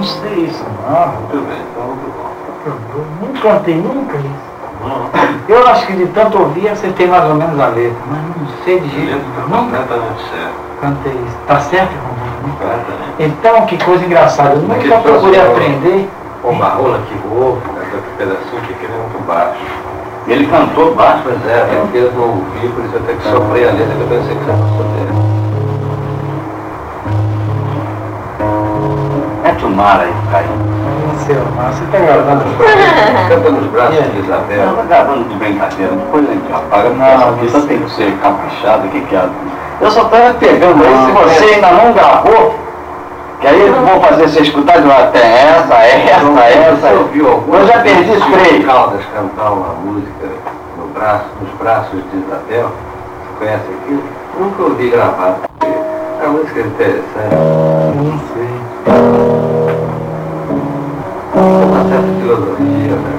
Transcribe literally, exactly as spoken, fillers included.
sei isso não. Muito bem, então muito bom. Eu não cantei nunca isso. Eu acho que de tanto ouvir você tem mais ou menos a letra, mas não sei de jeito nenhum. Nunca Completamente certo. cantei isso. Tá certo, irmão? Completamente. Então, que coisa engraçada. Eu Aquele nunca procurei troço- aprender. O barrola que ouve, aquele pedacinho pequeno é muito baixo. Ele cantou baixo, Pois é, porque eu não ouvi, por isso eu tenho que sofrer a letra que eu pensei que já fosse dele. mete o mar aí, Caio. Não sei, mas você tá gravando. Canta nos braços de Isabel. Não, tá gravando de brincadeira, depois a gente apaga, porque Não, essa pista você- tem que ser caprichada, o que que é? Eu só tava pegando aí, se você ainda não gravou, que aí eu vou fazer você escutar de lá, tem essa, essa, essa. Você ouviu alguma Eu já perdi vez os Chico três. Caldas cantar uma música no braço, nos braços de Isabel? Você conhece aquilo? Nunca ouvi gravado. É uma música interessante. Não sei. Tem uma certa filosofia, né?